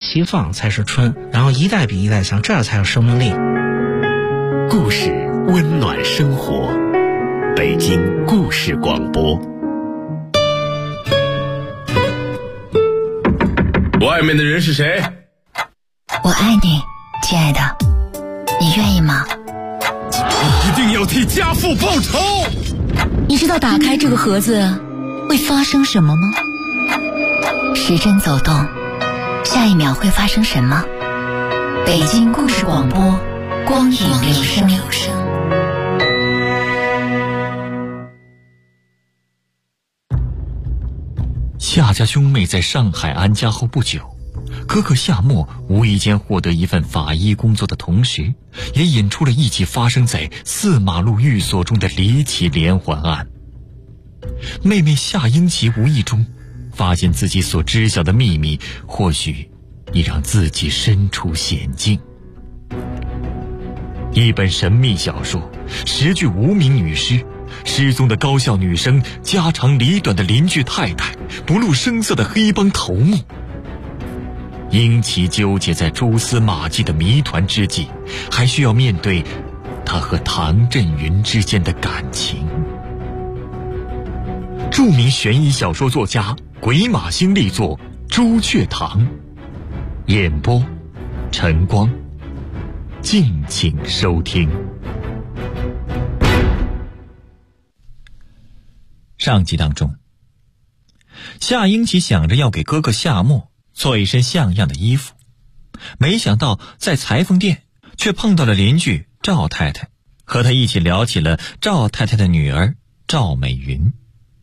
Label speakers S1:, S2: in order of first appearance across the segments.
S1: 齐放才是春，然后一代比一代强，这样才有生命力。
S2: 故事温暖生活，北京故事广播。
S3: 外面的人是谁？
S4: 我爱你，亲爱的，你愿意吗？
S3: 一定要替家父报仇！
S4: 你知道打开这个盒子会发生什么吗？时针走动，下一秒会发生什么？北京故事广播，光影留声。
S5: 夏家兄妹在上海安家后不久，哥哥夏沫无意间获得一份法医工作的同时，也引出了一起发生在四马路寓所中的离奇连环案。妹妹夏英奇无意中发现自己所知晓的秘密，或许已让自己身处险境。一本神秘小说，10具无名女尸，失踪的高校女生，家长里短的邻居太太，不露声色的黑帮头目。英奇纠结在蛛丝马迹的谜团之际，还需要面对他和唐振云之间的感情。著名悬疑小说作家鬼马星力作《朱雀堂》，演播晨光，敬请收听。上集当中，夏英奇想着要给哥哥夏沫做一身像样的衣服，没想到在裁缝店却碰到了邻居赵太太，和她一起聊起了赵太太的女儿赵美云。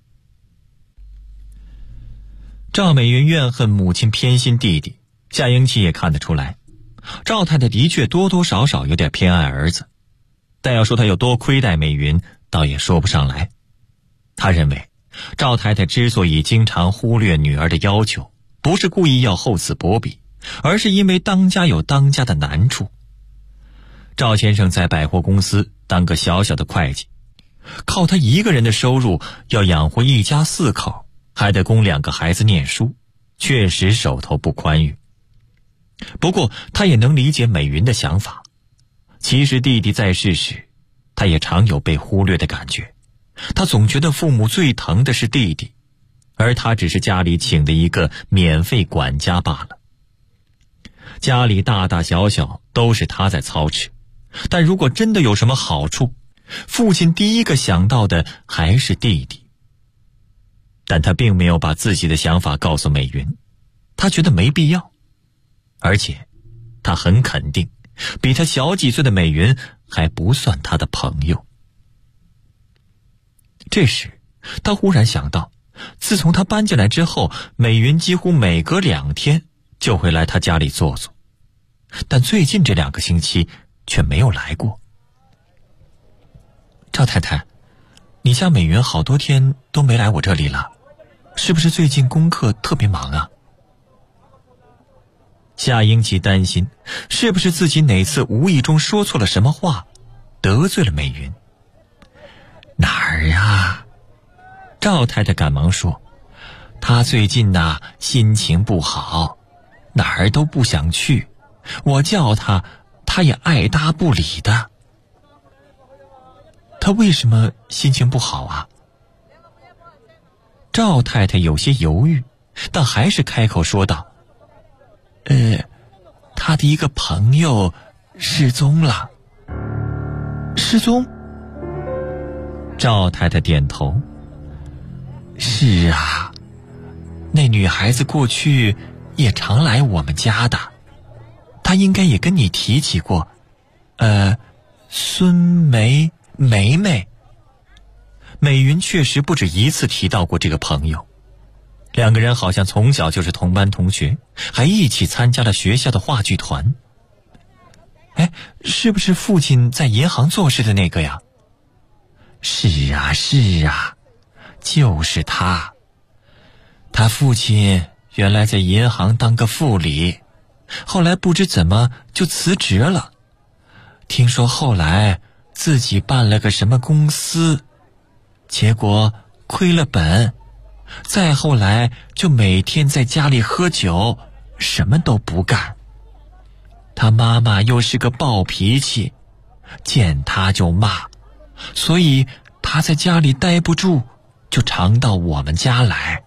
S5: 赵美云怨恨母亲偏心弟弟，夏英奇也看得出来，赵太太的确多多少少有点偏爱儿子，但要说她有多亏待美云，倒也说不上来。他认为赵太太之所以经常忽略女儿的要求，不是故意要厚此薄彼，而是因为当家有当家的难处。赵先生在百货公司当个小小的会计，靠他一个人的收入要养活一家4口，还得供2个孩子念书，确实手头不宽裕。不过他也能理解美云的想法，其实弟弟在世时，他也常有被忽略的感觉。他总觉得父母最疼的是弟弟，而他只是家里请的一个免费管家罢了。家里大大小小都是他在操持，但如果真的有什么好处，父亲第一个想到的还是弟弟。但他并没有把自己的想法告诉美云，他觉得没必要，而且他很肯定，比他小几岁的美云还不算他的朋友。这时他忽然想到，自从他搬进来之后，美云几乎每隔2天就会来他家里坐坐，但最近这2个星期却没有来过。赵太太，你家美云好多天都没来我这里了，是不是最近功课特别忙啊？夏英奇担心是不是自己哪次无意中说错了什么话，得罪了美云。哪儿啊？赵太太赶忙说，她最近心情不好，哪儿都不想去，我叫她，她也爱答不理的。她为什么心情不好啊？赵太太有些犹豫，但还是开口说道，她的一个朋友失踪了。失踪？赵太太点头。是啊，那女孩子过去也常来我们家的，她应该也跟你提起过。孙梅梅。美云确实不止一次提到过这个朋友，2个人好像从小就是同班同学，还一起参加了学校的话剧团。是不是父亲在银行做事的那个呀？是啊，就是他。他父亲原来在银行当个副理，后来不知怎么就辞职了。听说后来自己办了个什么公司，结果亏了本，再后来就每天在家里喝酒， 什么都不干。他妈妈又是个暴脾气，见他就骂，所以他在家里待不住，就常到我们家来。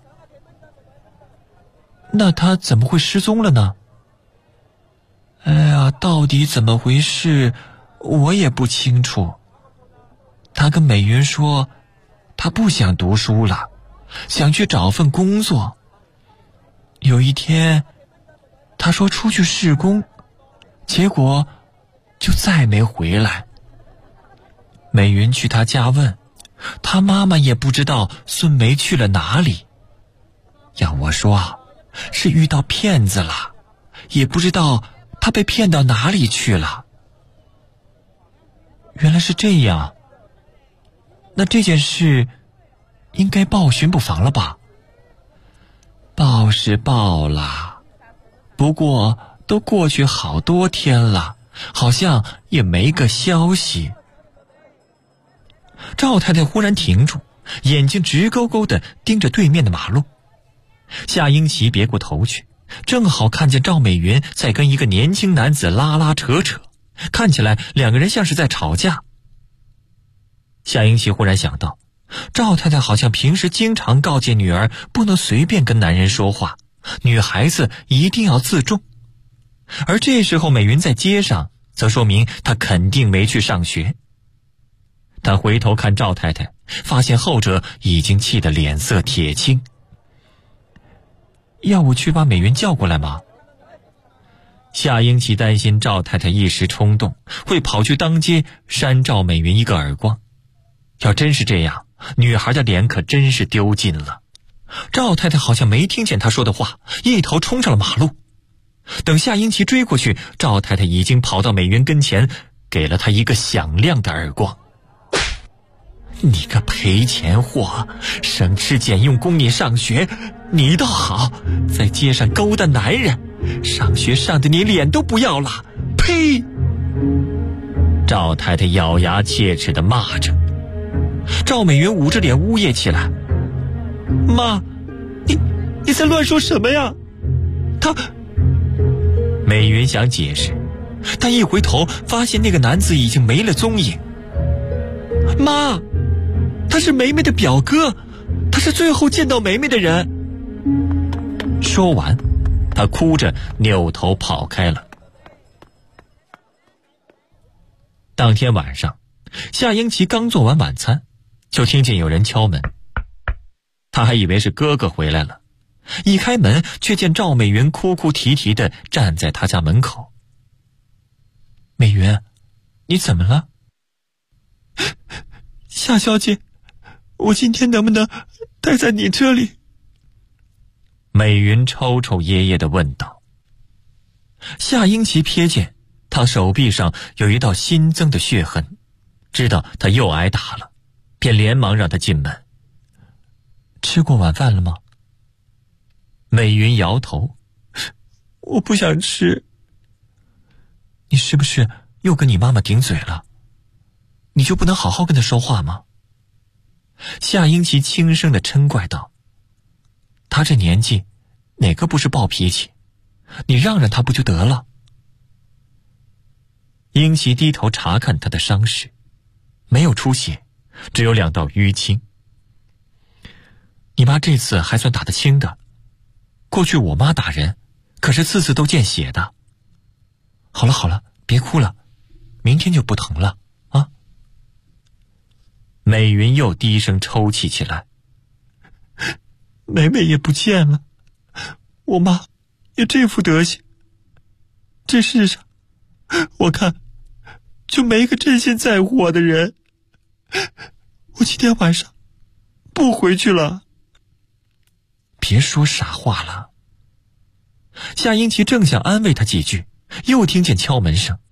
S5: 那他怎么会失踪了呢？哎呀，到底怎么回事，我也不清楚。他跟美云说，他不想读书了，想去找份工作。有一天，他说出去试工，结果就再没回来。美云去他家问，他妈妈也不知道孙梅去了哪里。要我说，是遇到骗子了，也不知道他被骗到哪里去了。原来是这样，那这件事应该报巡捕房了吧？报是报了，不过都过去好多天了，好像也没个消息。赵太太忽然停住，眼睛直勾勾地盯着对面的马路。夏英奇别过头去，正好看见赵美云在跟一个年轻男子拉拉扯扯，看起来两个人像是在吵架。夏英奇忽然想到，赵太太好像平时经常告诫女儿不能随便跟男人说话，女孩子一定要自重。而这时候美云在街上，则说明她肯定没去上学。她回头看赵太太，发现后者已经气得脸色铁青。要我去把美云叫过来吗？夏英奇担心赵太太一时冲动，会跑去当街扇赵美云一个耳光。要真是这样，女孩的脸可真是丢尽了。赵太太好像没听见她说的话，一头冲上了马路。等夏英奇追过去，赵太太已经跑到美云跟前，给了她一个响亮的耳光。你个赔钱货，省吃俭用供你上学，你倒好，在街上勾搭男人，上学上的你脸都不要了，呸！赵太太咬牙切齿地骂着。赵美云捂着脸呜咽起来，妈，你在乱说什么呀？美云想解释，但一回头发现那个男子已经没了踪影。妈，他是梅梅的表哥，他是最后见到梅梅的人。说完，他哭着扭头跑开了。当天晚上，夏英奇刚做完晚餐，就听见有人敲门。他还以为是哥哥回来了，一开门却见赵美云哭哭啼啼地站在他家门口。美云，你怎么了？夏小姐，我今天能不能待在你这里？美云抽抽噎噎地问道。夏英奇瞥见他手臂上有一道新增的血痕，知道他又挨打了，便连忙让他进门。吃过晚饭了吗？美云摇头，我不想吃。你是不是又跟你妈妈顶嘴了？你就不能好好跟她说话吗？夏英奇轻声地嗔怪道，她这年纪哪个不是暴脾气，你让让她不就得了？英奇低头查看她的伤势，没有出血，只有2道淤青。你妈这次还算打得轻的，过去我妈打人可是次次都见血的。好了好了，别哭了，明天就不疼了啊。美云又低声抽泣起来，梅梅也不见了，我妈也这副德行，这世上我看就没个真心在乎我的人。我今天晚上不回去了。别说傻话了。夏英奇正想安慰他几句，又听见敲门声。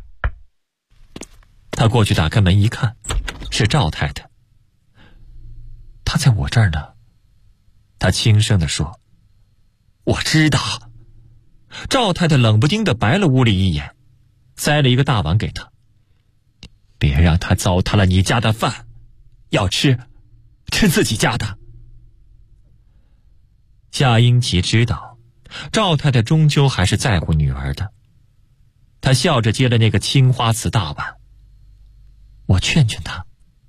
S5: 他过去打开门一看，是赵太太。她在我这儿呢。他轻声地说，我知道。赵太太冷不丁地白了屋里一眼，塞了一个大碗给他，别让他糟蹋了你家的饭，要吃自己家的。夏英奇知道赵太太终究还是在乎女儿的。她笑着接了那个青花瓷大碗，我劝劝她。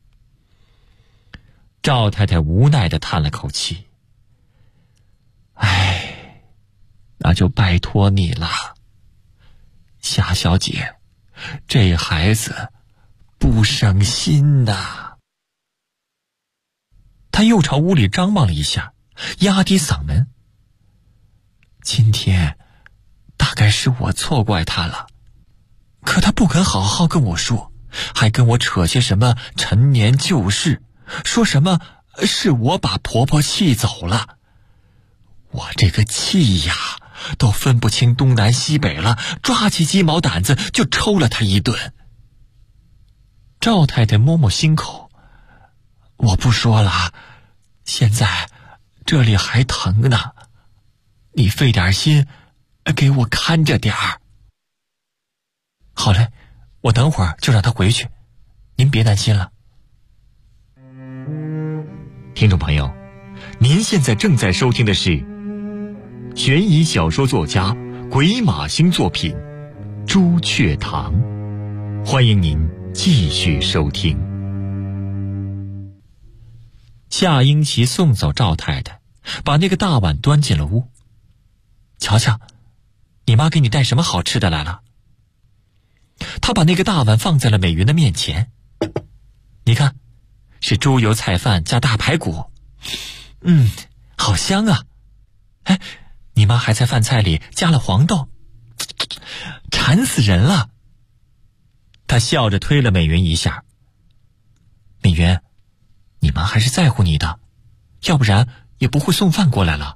S5: 赵太太无奈地叹了口气，哎，那就拜托你了，夏小姐，这孩子不省心呐。她又朝屋里张望了一下，压低嗓门，今天大概是我错怪他了，可他不肯好好跟我说，还跟我扯些什么陈年旧事，说什么是我把婆婆气走了。我这个气呀，都分不清东南西北了，抓起鸡毛掸子就抽了他一顿。赵太太摸摸心口，我不说了，现在这里还疼呢，你费点心，给我看着点儿。好嘞，我等会儿就让他回去，您别担心了。听众朋友，您现在正在收听的是悬疑小说作家鬼马星作品《朱雀堂》，欢迎您继续收听。夏英奇送走赵太太，把那个大碗端进了屋。瞧瞧，你妈给你带什么好吃的来了？他把那个大碗放在了美云的面前。你看，是猪油菜饭加大排骨，好香啊！哎，你妈还在饭菜里加了黄豆，馋死人了。他笑着推了美云一下。美云，你妈还是在乎你的，要不然也不会送饭过来了。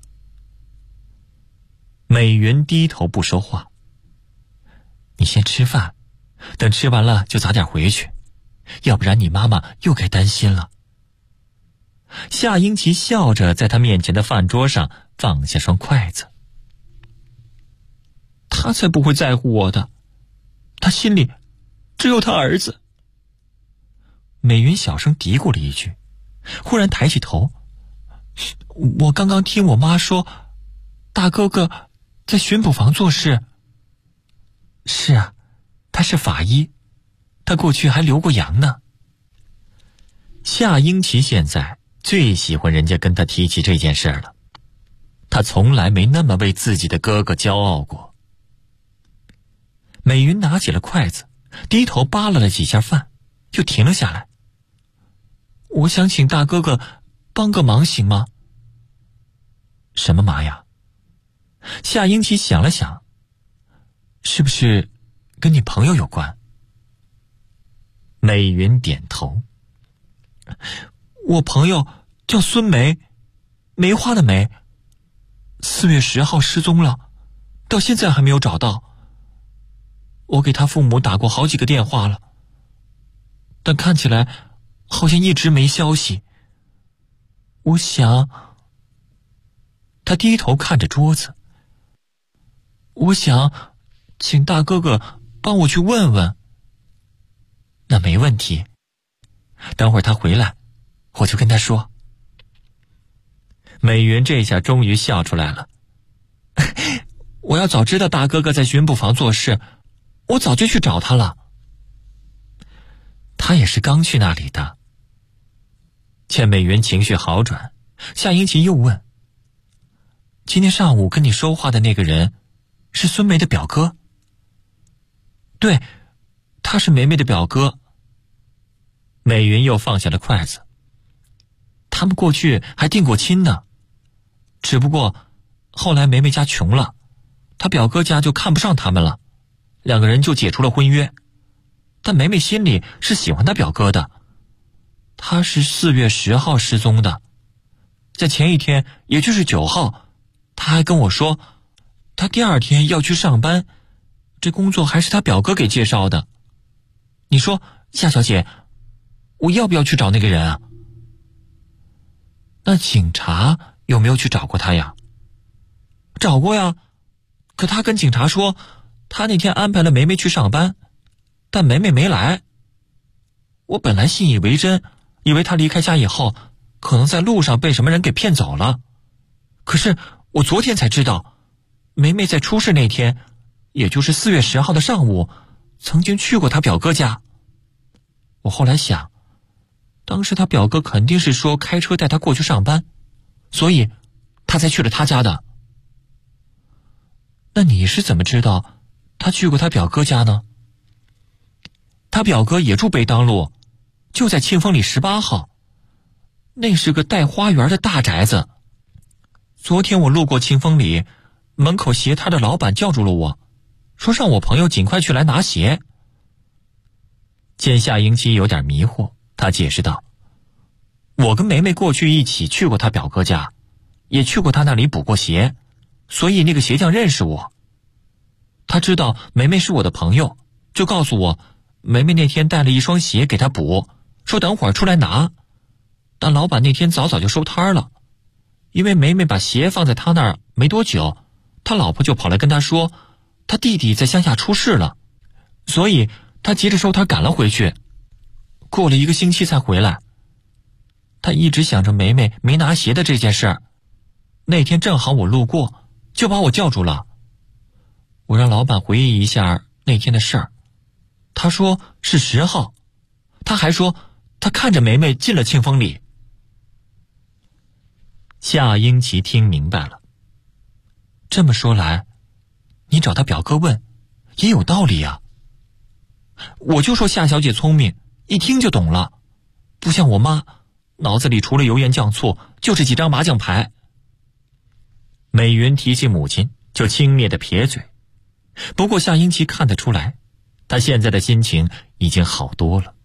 S5: 美云低头不说话。你先吃饭，等吃完了就早点回去，要不然你妈妈又该担心了。夏英奇笑着在他面前的饭桌上放下双筷子。他才不会在乎我的，他心里只有他儿子。美云小声嘀咕了一句，忽然抬起头，我刚刚听我妈说，大哥哥在巡捕房做事。是啊，他是法医，他过去还留过洋呢。夏英奇现在最喜欢人家跟他提起这件事了，他从来没那么为自己的哥哥骄傲过。美云拿起了筷子，低头扒拉了几下饭，就停了下来。我想请大哥哥帮个忙行吗？什么忙呀？夏英奇想了想，是不是跟你朋友有关？美云点头。我朋友叫孙梅，梅花的梅，4月10号失踪了，到现在还没有找到。我给他父母打过好几个电话了，但看起来好像一直没消息。我想，他低头看着桌子，我想请大哥哥帮我去问问。那没问题，等会儿他回来我就跟他说。美云这下终于笑出来了。我要早知道大哥哥在巡捕房做事，我早就去找他了。他也是刚去那里的。见美云情绪好转，夏英奇又问，今天上午跟你说话的那个人是孙梅的表哥？对，他是梅梅的表哥。美云又放下了筷子。他们过去还定过亲呢，只不过后来梅梅家穷了，他表哥家就看不上他们了，两个人就解除了婚约。但梅梅心里是喜欢他表哥的。他是4月10号失踪的，在前一天，也就是9号，他还跟我说他第2天要去上班，这工作还是他表哥给介绍的。你说，夏小姐，我要不要去找那个人啊？那警察有没有去找过他呀？找过呀，可他跟警察说他那天安排了梅梅去上班，但梅梅没来。我本来信以为真，以为他离开家以后可能在路上被什么人给骗走了，可是我昨天才知道梅梅在出事那天，也就是4月10号的上午，曾经去过她表哥家。我后来想，当时她表哥肯定是说开车带她过去上班，所以她才去了他家的。那你是怎么知道她去过她表哥家呢？她表哥也住北当路，就在庆丰里18号，那是个带花园的大宅子。昨天我路过庆丰里，门口鞋摊的老板叫住了我，说让我朋友尽快去来拿鞋。见夏英奇有点迷惑，他解释道：我跟梅梅过去一起去过她表哥家，也去过他那里补过鞋，所以那个鞋匠认识我。他知道梅梅是我的朋友，就告诉我梅梅那天带了一双鞋给他补，说等会儿出来拿。但老板那天早早就收摊了，因为梅梅把鞋放在他那儿没多久，他老婆就跑来跟他说他弟弟在乡下出事了，所以他急着收摊赶了回去，过了1个星期才回来。他一直想着梅梅没拿鞋的这件事儿，那天正好我路过，就把我叫住了。我让老板回忆一下那天的事儿，他说是10号，他还说他看着梅梅进了庆丰里。夏英奇听明白了，这么说来，你找他表哥问也有道理啊。我就说夏小姐聪明，一听就懂了，不像我妈，脑子里除了油盐酱醋就是几张麻将牌。美云提起母亲就轻蔑地撇嘴，不过夏英奇看得出来，她现在的心情已经好多了。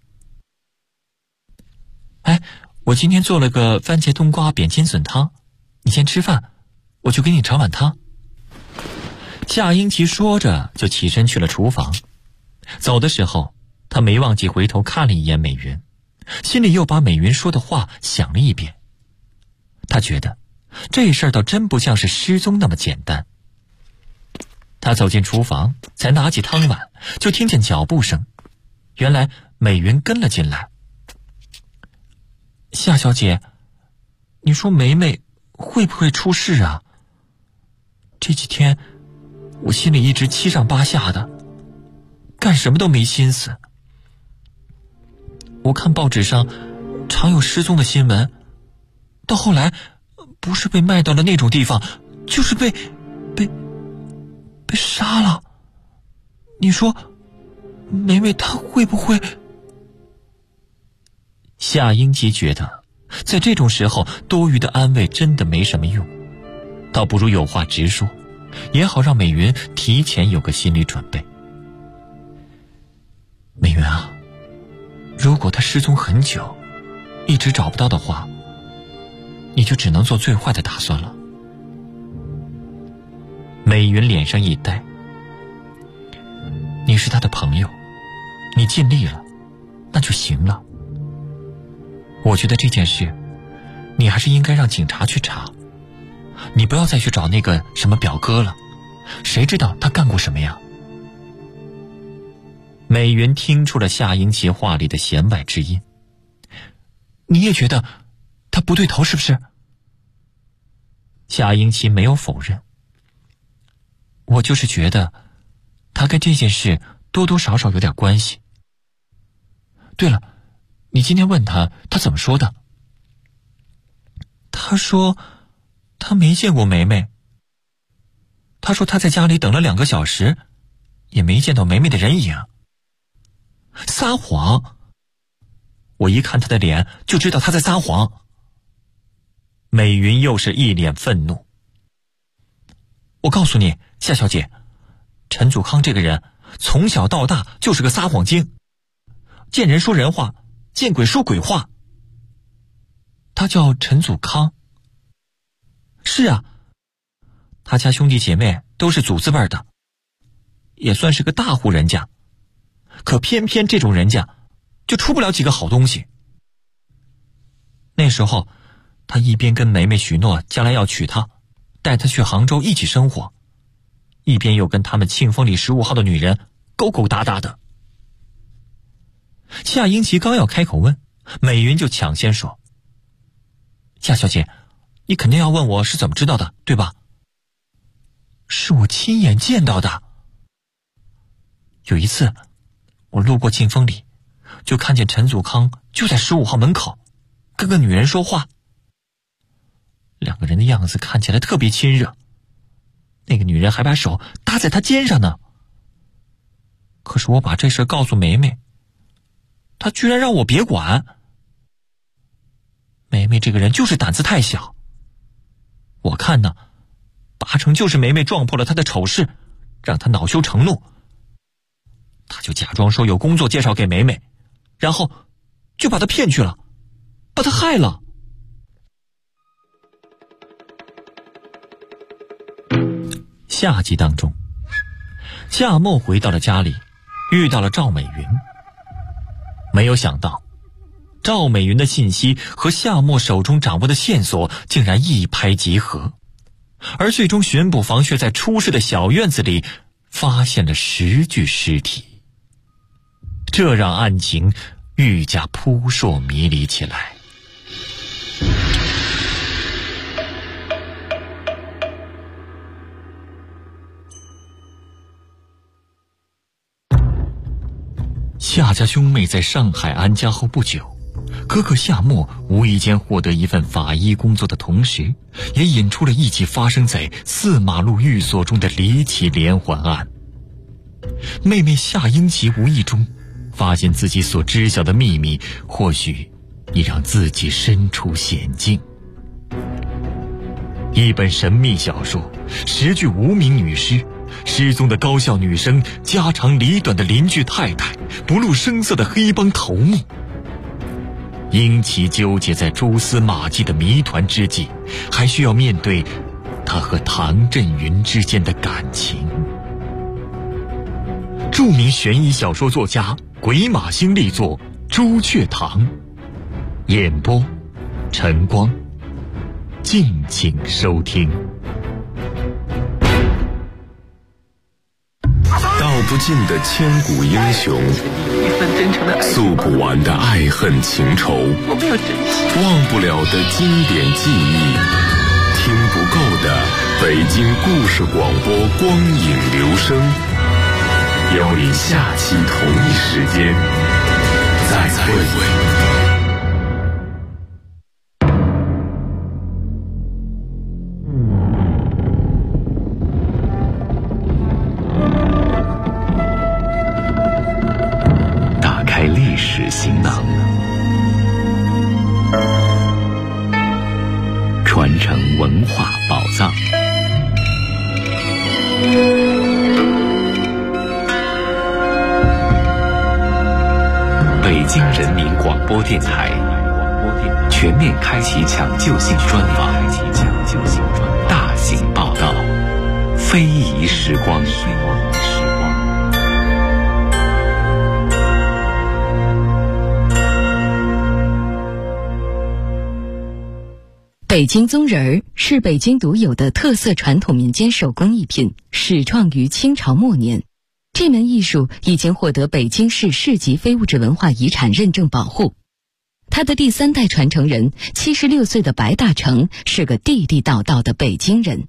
S5: 哎，我今天做了个番茄冬瓜扁青笋汤，你先吃饭，我去给你盛碗汤。夏英奇说着就起身去了厨房，走的时候他没忘记回头看了一眼美云，心里又把美云说的话想了一遍。他觉得这事儿倒真不像是失踪那么简单。他走进厨房，才拿起汤碗，就听见脚步声，原来美云跟了进来。夏小姐，你说梅梅会不会出事啊？这几天我心里一直七上八下的，干什么都没心思。我看报纸上常有失踪的新闻，到后来不是被卖到了那种地方，就是被杀了。你说梅梅她会不会？夏英奇觉得在这种时候多余的安慰真的没什么用，倒不如有话直说，也好让美云提前有个心理准备。美云啊，如果她失踪很久，一直找不到的话，你就只能做最坏的打算了。美云脸上一呆，你是她的朋友，你尽力了，那就行了。我觉得这件事你还是应该让警察去查，你不要再去找那个什么表哥了，谁知道他干过什么呀？美云听出了夏英奇话里的弦外之音，你也觉得他不对头是不是？夏英奇没有否认，我就是觉得他跟这件事多多少少有点关系。对了，你今天问他怎么说的？他说他没见过梅梅，他说他在家里等了2个小时，也没见到梅梅的人影。撒谎！我一看他的脸就知道他在撒谎。美云又是一脸愤怒。我告诉你，夏小姐，陈祖康这个人从小到大就是个撒谎精，见人说人话，见鬼说鬼话。他叫陈祖康。是啊，他家兄弟姐妹都是祖字辈的，也算是个大户人家，可偏偏这种人家就出不了几个好东西。那时候他一边跟梅梅许诺将来要娶她，带她去杭州一起生活，一边又跟他们庆丰里15号的女人勾勾搭搭的。夏英奇刚要开口问，美云就抢先说：夏小姐，你肯定要问我是怎么知道的，对吧？ 是我亲眼见到的。有一次我路过劲风里，就看见陈祖康就在15号门口跟个女人说话，两个人的样子看起来特别亲热，那个女人还把手搭在他肩上呢。可是我把这事告诉梅梅，她居然让我别管。梅梅这个人就是胆子太小，我看呢8成就是梅梅撞破了她的丑事，让她恼羞成怒。她就假装说有工作介绍给梅梅，然后就把她骗去了，把她害了。下集当中，夏沫回到了家里，遇到了赵美云。没有想到赵美云的信息和夏沫手中掌握的线索竟然一拍即合，而最终巡捕房却在出事的小院子里发现了10具尸体，这让案情愈加扑朔迷离起来。夏家兄妹在上海安家后不久，哥哥夏沫无意间获得一份法医工作的同时，也引出了一起发生在4马路寓所中的离奇连环案。妹妹夏英奇无意中发现自己所知晓的秘密，或许已让自己身处险境。一本神秘小说，10具无名女尸，失踪的高校女生，家长里短的邻居太太，不露声色的黑帮头目。英奇纠结在蛛丝马迹的谜团之际，还需要面对他和唐振云之间的感情。著名悬疑小说作家鬼马星力作《朱雀堂》，演播晨光，敬请收听。
S3: 道不尽的千古英雄，诉不完的爱恨情仇，忘不了的经典记忆，听不够的北京故事广播光影留声，邀你下期同一时间再会。
S2: 历史行囊，传承文化宝藏。北京人民广播电台全面开启抢救性专访，大型报道，非遗时光。
S4: 北京棕人儿是北京独有的特色传统民间手工艺品，始创于清朝末年。这门艺术已经获得北京市市级非物质文化遗产认证保护。他的第3代传承人76岁的白大成是个地地道道的北京人。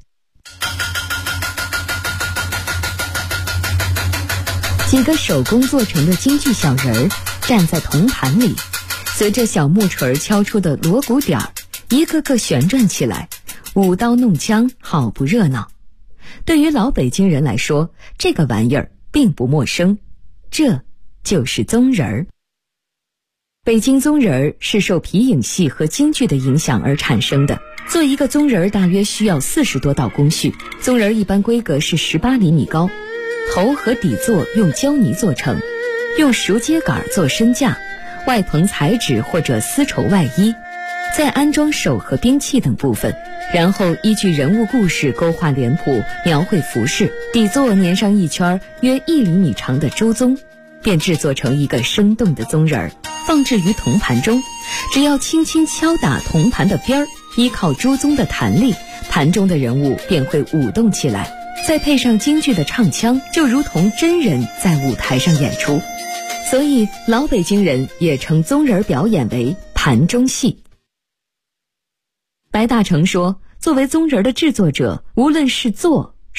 S4: 几个手工做成的京剧小人儿站在铜盘里，随着小木锤敲出的锣鼓点儿，一个个旋转起来，舞刀弄枪，好不热闹。对于老北京人来说，这个玩意儿并不陌生，这就是棕人儿。北京棕人儿是受皮影戏和京剧的影响而产生的。做一个棕人儿大约需要40多道工序，棕人儿一般规格是18厘米高，头和底座用胶泥做成，用熟秸秆做身架，外棚彩纸或者丝绸外衣，再安装手和兵器等部分，然后依据人物故事勾画脸谱，描绘服饰，底座粘上一圈约1厘米长的周棕，便制作成一个生动的棕人儿，放置于铜盘中。只要轻轻敲打铜盘的边儿，依靠朱棕的弹力，盘中的人物便会舞动起来，再配上京剧的唱腔，就如同真人在舞台上演出。所以老北京人也称棕人表演为盘中戏。白大成说，作为棕人的制作者，无论是做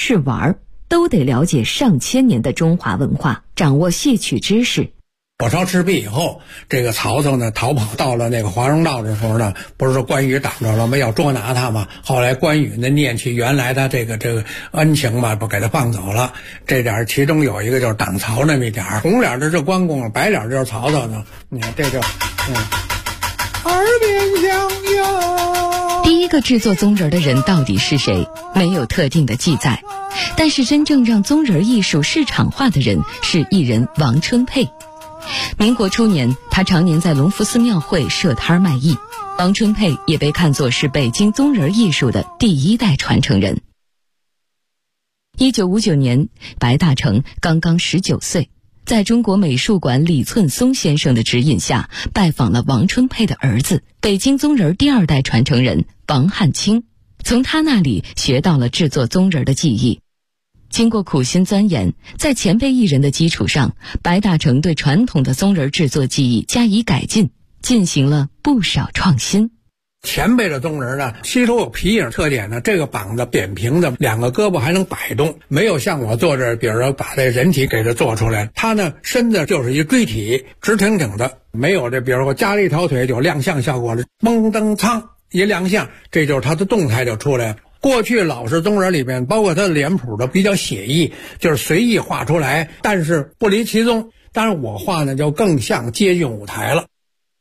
S6: 是玩，都得了解上千年的中华文化，掌握戏曲知识。
S7: 火烧赤壁以后，这个曹操呢逃跑到了那个华容道的时候呢，不是说关羽挡着了吗？要捉拿他嘛。后来关羽呢念起原来他这个恩情嘛，不给他放走了。这点其中有一个就是挡曹那么一点，红脸的是关公，白脸就是曹操呢。你看这就耳边响哟。
S6: 第一个制作宗人的人到底是谁？没有特定的记载，但是真正让宗人艺术市场化的人是艺人王春佩。民国初年，他常年在隆福寺庙会设摊卖艺。王春佩也被看作是北京宗人艺术的第一代传承人。1959年，白大成刚刚19岁，在中国美术馆李寸松先生的指引下，拜访了王春佩的儿子，北京宗人第二代传承人王汉卿，从他那里学到了制作宗人的技艺。经过苦心钻研，在前辈艺人的基础上，白大成对传统的宗人制作技艺加以改进，进行了不少创新。
S7: 前辈的宗人呢，吸收有皮影特点呢，这个膀子扁平的，两个胳膊还能摆动，没有像我坐这儿，比如说把这人体给它做出来，他呢身子就是一锥体，直挺挺的，没有这比如说加了一条腿就亮相效果了，嘣噔苍一亮相，这就是他的动态就出来了。过去老式宗人里面，包括他的脸谱的比较写意，就是随意画出来，但是不离其宗。当然我画呢就更像接近舞台了。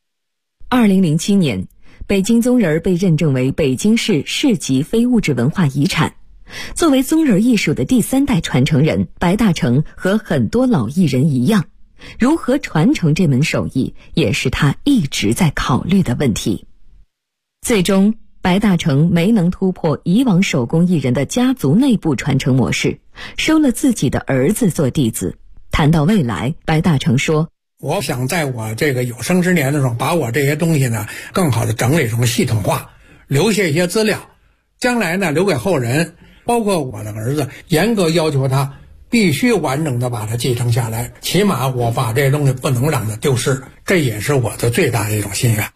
S6: 2007年，北京宗人被认证为北京市市级非物质文化遗产。作为宗人艺术的第三代传承人，白大成和很多老艺人一样，如何传承这门手艺，也是他一直在考虑的问题。最终白大成没能突破以往手工艺人的家族内部传承模式，收了自己的儿子做弟子。谈到未来，白大成说，
S7: 我想在我这个有生之年的时候，把我这些东西呢更好的整理成系统化，留下一些资料，将来呢留给后人，包括我的儿子，严格要求他必须完整的把它继承下来，起码我把这些东西不能让它丢失，这也是我的最大的一种心愿。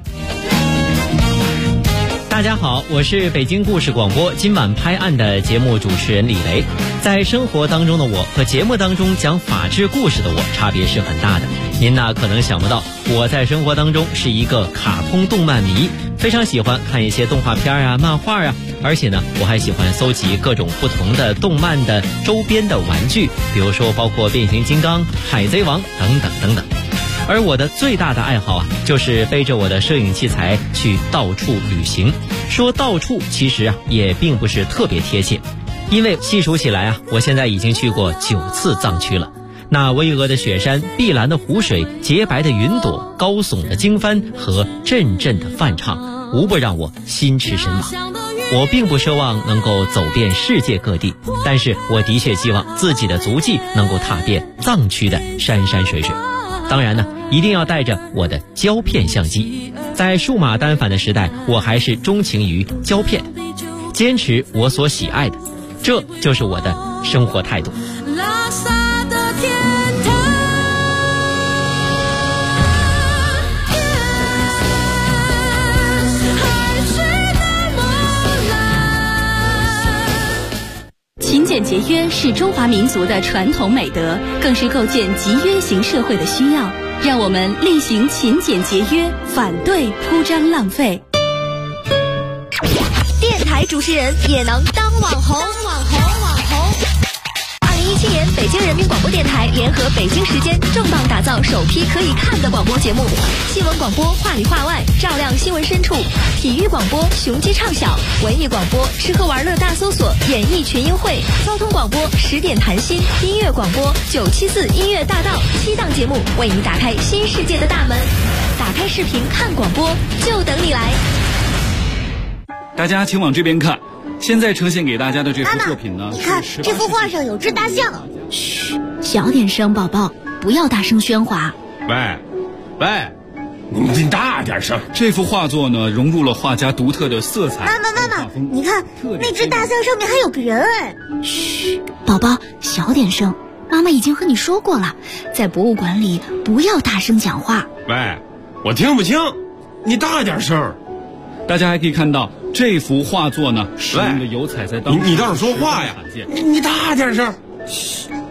S8: 大家好，我是北京故事广播今晚拍案的节目主持人李雷。在生活当中的我和节目当中讲法治故事的我差别是很大的。您呢可能想不到，我在生活当中是一个卡通动漫迷，非常喜欢看一些动画片啊、漫画啊，而且呢我还喜欢搜集各种不同的动漫的周边的玩具，比如说包括变形金刚、海贼王等等等等。而我的最大的爱好啊，就是背着我的摄影器材去到处旅行。说到处其实啊也并不是特别贴切，因为细数起来啊，我现在已经去过9次藏区了。那巍峨的雪山、碧蓝的湖水、洁白的云朵、高耸的经幡和阵阵的梵唱，无不让我心驰神往。我并不奢望能够走遍世界各地，但是我的确希望自己的足迹能够踏遍藏区的山山水水。当然呢，一定要带着我的胶片相机。在数码单反的时代，我还是钟情于胶片，坚持我所喜爱的，这就是我的生活态度。拉萨的天堂，海水的波澜。勤俭节约是中华民族的传统美德，更是构建集约型社会的需要。让我们厉行勤俭节约，反对铺张浪费。
S9: 电台主持人也能当网红。2017年，北京人民广播电台联合北京时间重磅打造首批可以看的广播节目：新闻广播话里话外，照亮新闻深处；体育广播雄鸡唱晓；文艺广播吃喝玩乐大搜索，演艺群英会；交通广播10点谈心；音乐广播974音乐大道，7档节目为你打开新世界的大门。打开视频看广播，就等你来。
S10: 大家请往这边看，现在呈现给大家的这幅作品呢，
S9: 你看这幅画上有只大象。
S4: 嘘，小点声，宝宝，不要大声喧哗。
S11: 喂，你大点声。
S10: 这幅画作呢，融入了画家独特的色彩。
S9: 妈妈，你看那只大象上面还有个人哎。
S4: 嘘，宝宝，小点声。妈妈已经和你说过了，在博物馆里不要大声讲话。
S11: 喂，我听不清，你大点声。
S10: 大家还可以看到， 这幅画作呢，使用的油彩在当时
S11: 你倒是说话呀！你大点声。